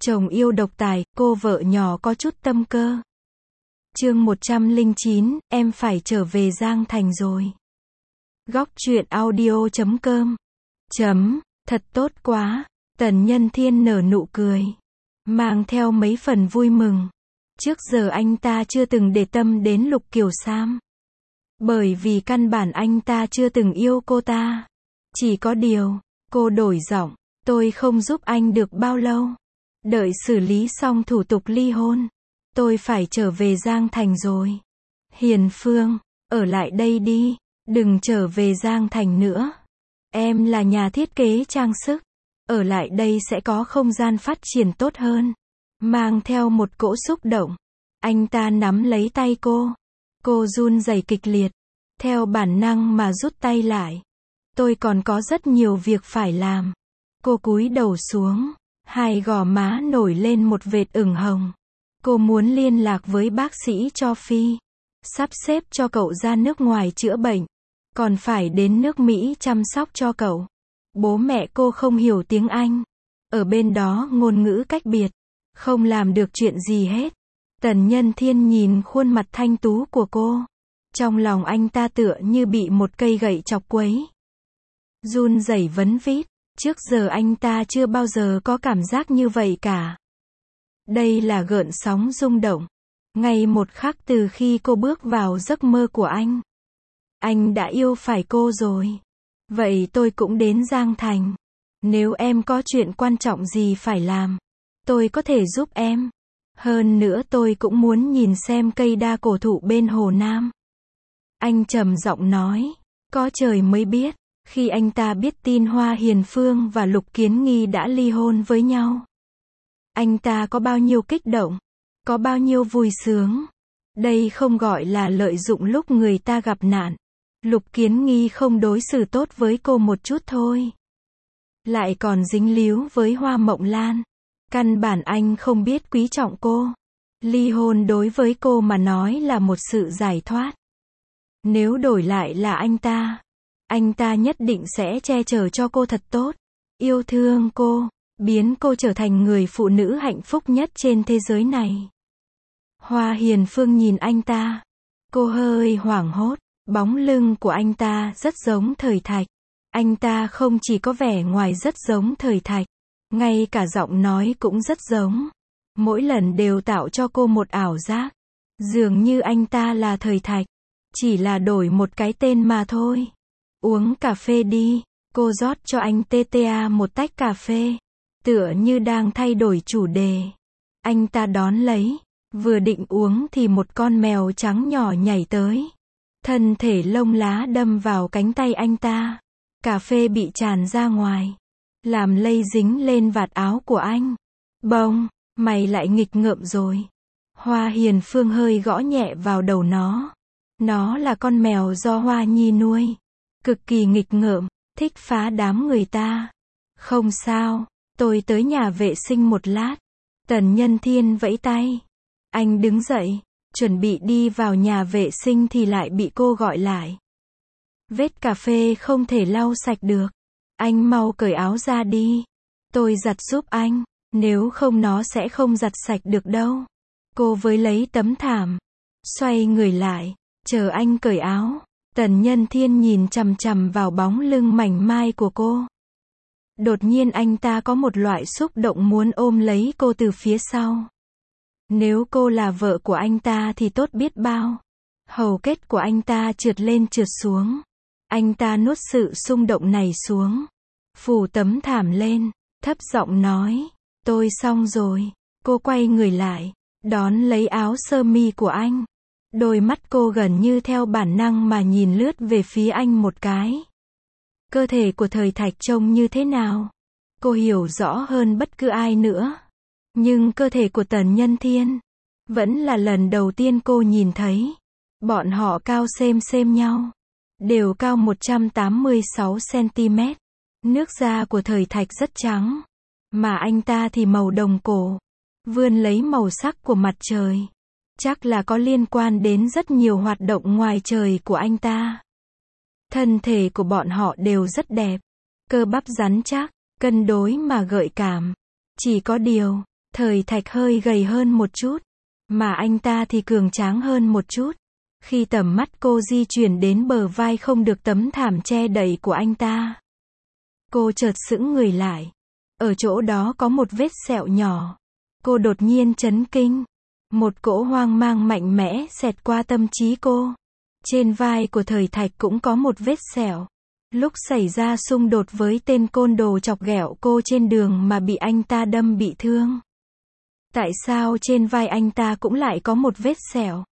Chồng yêu độc tài, cô vợ nhỏ có chút tâm cơ. Chương 109, em phải trở về Giang Thành rồi. Góc truyện audio.com. Thật tốt quá. Tần Nhân Thiên nở nụ cười, mang theo mấy phần vui mừng. Trước giờ anh ta chưa từng để tâm đến Lục Kiều Sam. Bởi vì căn bản anh ta chưa từng yêu cô ta. Chỉ có điều, cô đổi giọng, tôi không giúp anh được bao lâu. Đợi xử lý xong thủ tục ly hôn, tôi phải trở về Giang Thành rồi. Hiền Phương, ở lại đây đi, đừng trở về Giang Thành nữa. Em là nhà thiết kế trang sức, ở lại đây sẽ có không gian phát triển tốt hơn. Mang theo một cỗ xúc động, anh ta nắm lấy tay cô run rẩy kịch liệt, theo bản năng mà rút tay lại. Tôi còn có rất nhiều việc phải làm. Cô cúi đầu xuống, hai gò má nổi lên một vệt ửng hồng. Cô muốn liên lạc với bác sĩ cho Phi, sắp xếp cho cậu ra nước ngoài chữa bệnh, còn phải đến nước Mỹ chăm sóc cho cậu. Bố mẹ cô không hiểu tiếng Anh, ở bên đó ngôn ngữ cách biệt, không làm được chuyện gì hết. Tần Nhân Thiên nhìn khuôn mặt thanh tú của cô, trong lòng anh ta tựa như bị một cây gậy chọc quấy, run rẩy vấn vít. Trước giờ anh ta chưa bao giờ có cảm giác như vậy cả. Đây là gợn sóng rung động. Ngay một khắc từ khi cô bước vào giấc mơ của anh đã yêu phải cô rồi. Vậy tôi cũng đến Giang Thành. Nếu em có chuyện quan trọng gì phải làm, tôi có thể giúp em. Hơn nữa tôi cũng muốn nhìn xem cây đa cổ thụ bên Hồ Nam. Anh trầm giọng nói, có trời mới biết. Khi anh ta biết tin Hoa Hiền Phương và Lục Kiến Nghi đã ly hôn với nhau, anh ta có bao nhiêu kích động, có bao nhiêu vui sướng. Đây không gọi là lợi dụng lúc người ta gặp nạn. Lục Kiến Nghi không đối xử tốt với cô một chút thôi, lại còn dính líu với Hoa Mộng Lan. Căn bản anh không biết quý trọng cô. Ly hôn đối với cô mà nói là một sự giải thoát. Nếu đổi lại là anh ta nhất định sẽ che chở cho cô thật tốt, yêu thương cô, biến cô trở thành người phụ nữ hạnh phúc nhất trên thế giới này. Hoa Hiền Phương nhìn anh ta, cô hơi hoảng hốt. Bóng lưng của anh ta rất giống Thời Thạch. Anh ta không chỉ có vẻ ngoài rất giống Thời Thạch, ngay cả giọng nói cũng rất giống. Mỗi lần đều tạo cho cô một ảo giác, dường như anh ta là Thời Thạch, chỉ là đổi một cái tên mà thôi. Uống cà phê đi, cô rót cho anh TTA một tách cà phê, tựa như đang thay đổi chủ đề. Anh ta đón lấy, vừa định uống thì một con mèo trắng nhỏ nhảy tới. Thân thể lông lá đâm vào cánh tay anh ta. Cà phê bị tràn ra ngoài, làm lây dính lên vạt áo của anh. Bông, mày lại nghịch ngợm rồi. Hoa Hiền Phương hơi gõ nhẹ vào đầu nó. Nó là con mèo do Hoa Nhi nuôi. Cực kỳ nghịch ngợm, thích phá đám người ta. Không sao, tôi tới nhà vệ sinh một lát. Tần Nhân Thiên vẫy tay. Anh đứng dậy, chuẩn bị đi vào nhà vệ sinh thì lại bị cô gọi lại. Vết cà phê không thể lau sạch được. Anh mau cởi áo ra đi. Tôi giặt giúp anh, nếu không nó sẽ không giặt sạch được đâu. Cô với lấy tấm thảm, xoay người lại, chờ anh cởi áo. Tần Nhân Thiên nhìn chằm chằm vào bóng lưng mảnh mai của cô. Đột nhiên anh ta có một loại xúc động muốn ôm lấy cô từ phía sau. Nếu cô là vợ của anh ta thì tốt biết bao. Hầu kết của anh ta trượt lên trượt xuống. Anh ta nuốt sự xung động này xuống, phủ tấm thảm lên, thấp giọng nói, tôi xong rồi. Cô quay người lại, đón lấy áo sơ mi của anh. Đôi mắt cô gần như theo bản năng mà nhìn lướt về phía anh một cái. Cơ thể của Thời Thạch trông như thế nào? Cô hiểu rõ hơn bất cứ ai nữa. Nhưng cơ thể của Tần Nhân Thiên, vẫn là lần đầu tiên cô nhìn thấy. Bọn họ cao xem nhau, đều cao 186cm. Nước da của Thời Thạch rất trắng, mà anh ta thì màu đồng cổ, vươn lấy màu sắc của mặt trời. Chắc là có liên quan đến rất nhiều hoạt động ngoài trời của anh ta. Thân thể của bọn họ đều rất đẹp, cơ bắp rắn chắc, cân đối mà gợi cảm. Chỉ có điều, Thời Thạch hơi gầy hơn một chút, mà anh ta thì cường tráng hơn một chút. Khi tầm mắt cô di chuyển đến bờ vai không được tấm thảm che đậy của anh ta, cô chợt sững người lại. Ở chỗ đó có một vết sẹo nhỏ. Cô đột nhiên chấn kinh. Một cỗ hoang mang mạnh mẽ xẹt qua tâm trí cô. Trên vai của Thời Thạch cũng có một vết sẹo. Lúc xảy ra xung đột với tên côn đồ chọc ghẹo cô trên đường mà bị anh ta đâm bị thương. Tại sao trên vai anh ta cũng lại có một vết sẹo?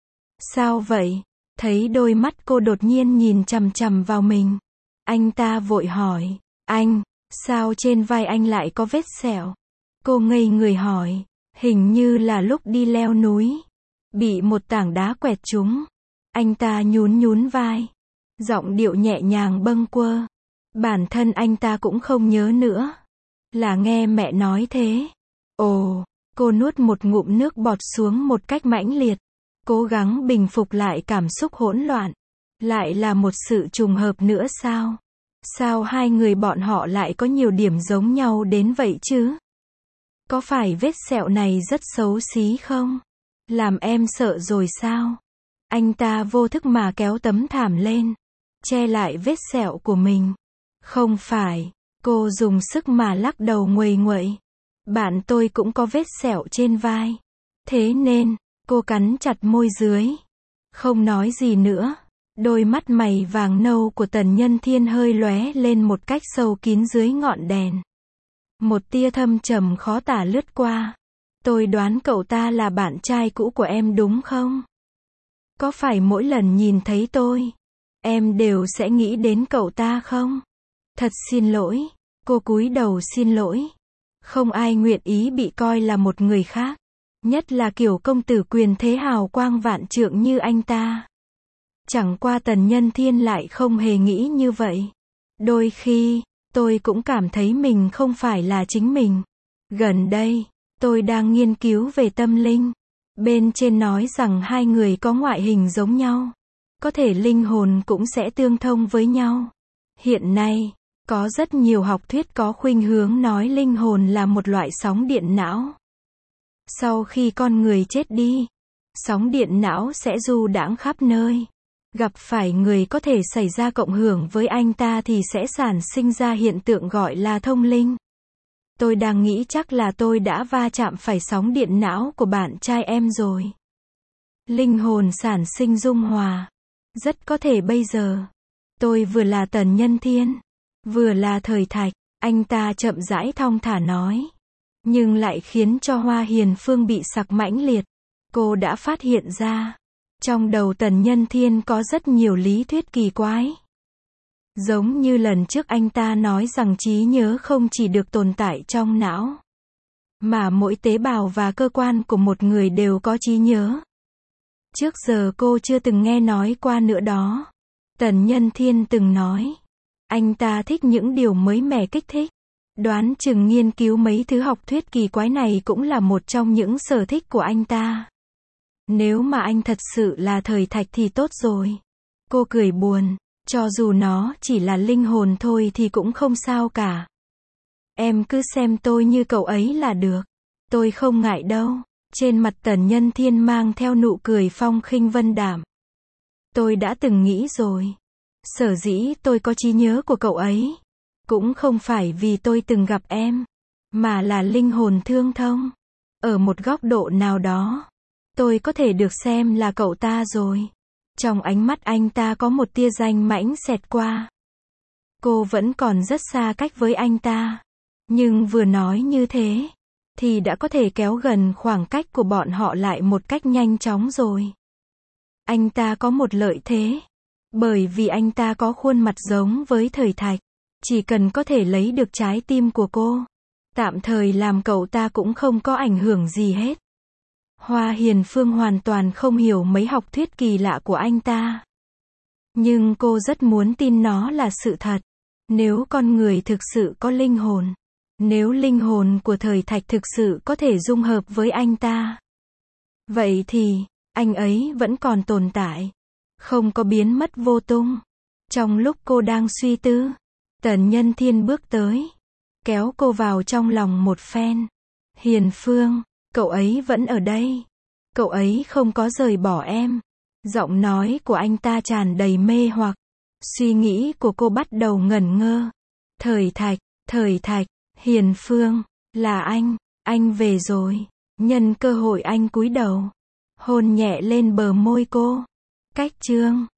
Sao vậy? Thấy đôi mắt cô đột nhiên nhìn chằm chằm vào mình. Anh ta vội hỏi, anh, sao trên vai anh lại có vết sẹo? Cô ngây người hỏi, hình như là lúc đi leo núi, bị một tảng đá quẹt trúng. Anh ta nhún nhún vai, giọng điệu nhẹ nhàng bâng quơ. Bản thân anh ta cũng không nhớ nữa. Là nghe mẹ nói thế. Ồ, cô nuốt một ngụm nước bọt xuống một cách mãnh liệt. Cố gắng bình phục lại cảm xúc hỗn loạn. Lại là một sự trùng hợp nữa sao? Sao hai người bọn họ lại có nhiều điểm giống nhau đến vậy chứ? Có phải vết sẹo này rất xấu xí không? Làm em sợ rồi sao? Anh ta vô thức mà kéo tấm thảm lên, che lại vết sẹo của mình. Không phải, cô dùng sức mà lắc đầu nguầy nguậy. Bạn tôi cũng có vết sẹo trên vai. Thế nên, cô cắn chặt môi dưới. Không nói gì nữa. Đôi mắt mày vàng nâu của Tần Nhân Thiên hơi lóe lên một cách sâu kín dưới ngọn đèn. Một tia thâm trầm khó tả lướt qua. Tôi đoán cậu ta là bạn trai cũ của em đúng không? Có phải mỗi lần nhìn thấy tôi, em đều sẽ nghĩ đến cậu ta không? Thật xin lỗi. Cô cúi đầu xin lỗi. Không ai nguyện ý bị coi là một người khác. Nhất là kiểu công tử quyền thế hào quang vạn trượng như anh ta. Chẳng qua Tần Nhân Thiên lại không hề nghĩ như vậy. Đôi khi, tôi cũng cảm thấy mình không phải là chính mình. Gần đây, tôi đang nghiên cứu về tâm linh. Bên trên nói rằng hai người có ngoại hình giống nhau. Có thể linh hồn cũng sẽ tương thông với nhau. Hiện nay, có rất nhiều học thuyết có khuynh hướng nói linh hồn là một loại sóng điện não. Sau khi con người chết đi, sóng điện não sẽ du đãng khắp nơi. Gặp phải người có thể xảy ra cộng hưởng với anh ta thì sẽ sản sinh ra hiện tượng gọi là thông linh. Tôi đang nghĩ chắc là tôi đã va chạm phải sóng điện não của bạn trai em rồi. Linh hồn sản sinh dung hòa. Rất có thể bây giờ, tôi vừa là Tần Nhân Thiên, vừa là Thời Thạch, anh ta chậm rãi thong thả nói. Nhưng lại khiến cho Hoa Hiền Phương bị sặc mãnh liệt. Cô đã phát hiện ra, trong đầu Tần Nhân Thiên có rất nhiều lý thuyết kỳ quái. Giống như lần trước anh ta nói rằng trí nhớ không chỉ được tồn tại trong não, mà mỗi tế bào và cơ quan của một người đều có trí nhớ. Trước giờ cô chưa từng nghe nói qua nữa đó. Tần Nhân Thiên từng nói, anh ta thích những điều mới mẻ kích thích. Đoán chừng nghiên cứu mấy thứ học thuyết kỳ quái này cũng là một trong những sở thích của anh ta. Nếu mà anh thật sự là Thời Thạch thì tốt rồi. Cô cười buồn, cho dù nó chỉ là linh hồn thôi thì cũng không sao cả. Em cứ xem tôi như cậu ấy là được. Tôi không ngại đâu. Trên mặt Tần Nhân Thiên mang theo nụ cười phong khinh vân đạm. Tôi đã từng nghĩ rồi. Sở dĩ tôi có trí nhớ của cậu ấy, cũng không phải vì tôi từng gặp em, mà là linh hồn tương thông. Ở một góc độ nào đó, tôi có thể được xem là cậu ta rồi. Trong ánh mắt anh ta có một tia danh mãnh xẹt qua. Cô vẫn còn rất xa cách với anh ta. Nhưng vừa nói như thế, thì đã có thể kéo gần khoảng cách của bọn họ lại một cách nhanh chóng rồi. Anh ta có một lợi thế. Bởi vì anh ta có khuôn mặt giống với Thời Thạch. Chỉ cần có thể lấy được trái tim của cô, tạm thời làm cậu ta cũng không có ảnh hưởng gì hết. Hoa Hiền Phương hoàn toàn không hiểu mấy học thuyết kỳ lạ của anh ta. Nhưng cô rất muốn tin nó là sự thật. Nếu con người thực sự có linh hồn, nếu linh hồn của Thời Thạch thực sự có thể dung hợp với anh ta, vậy thì, anh ấy vẫn còn tồn tại, không có biến mất vô tung. Trong lúc cô đang suy tư, Tần Nhân Thiên bước tới, kéo cô vào trong lòng một phen. Hiền Phương, cậu ấy vẫn ở đây. Cậu ấy không có rời bỏ em. Giọng nói của anh ta tràn đầy mê hoặc. Suy nghĩ của cô bắt đầu ngẩn ngơ. Thời Thạch, Hiền Phương, là anh về rồi. Nhân cơ hội anh cúi đầu, hôn nhẹ lên bờ môi cô. Cách chương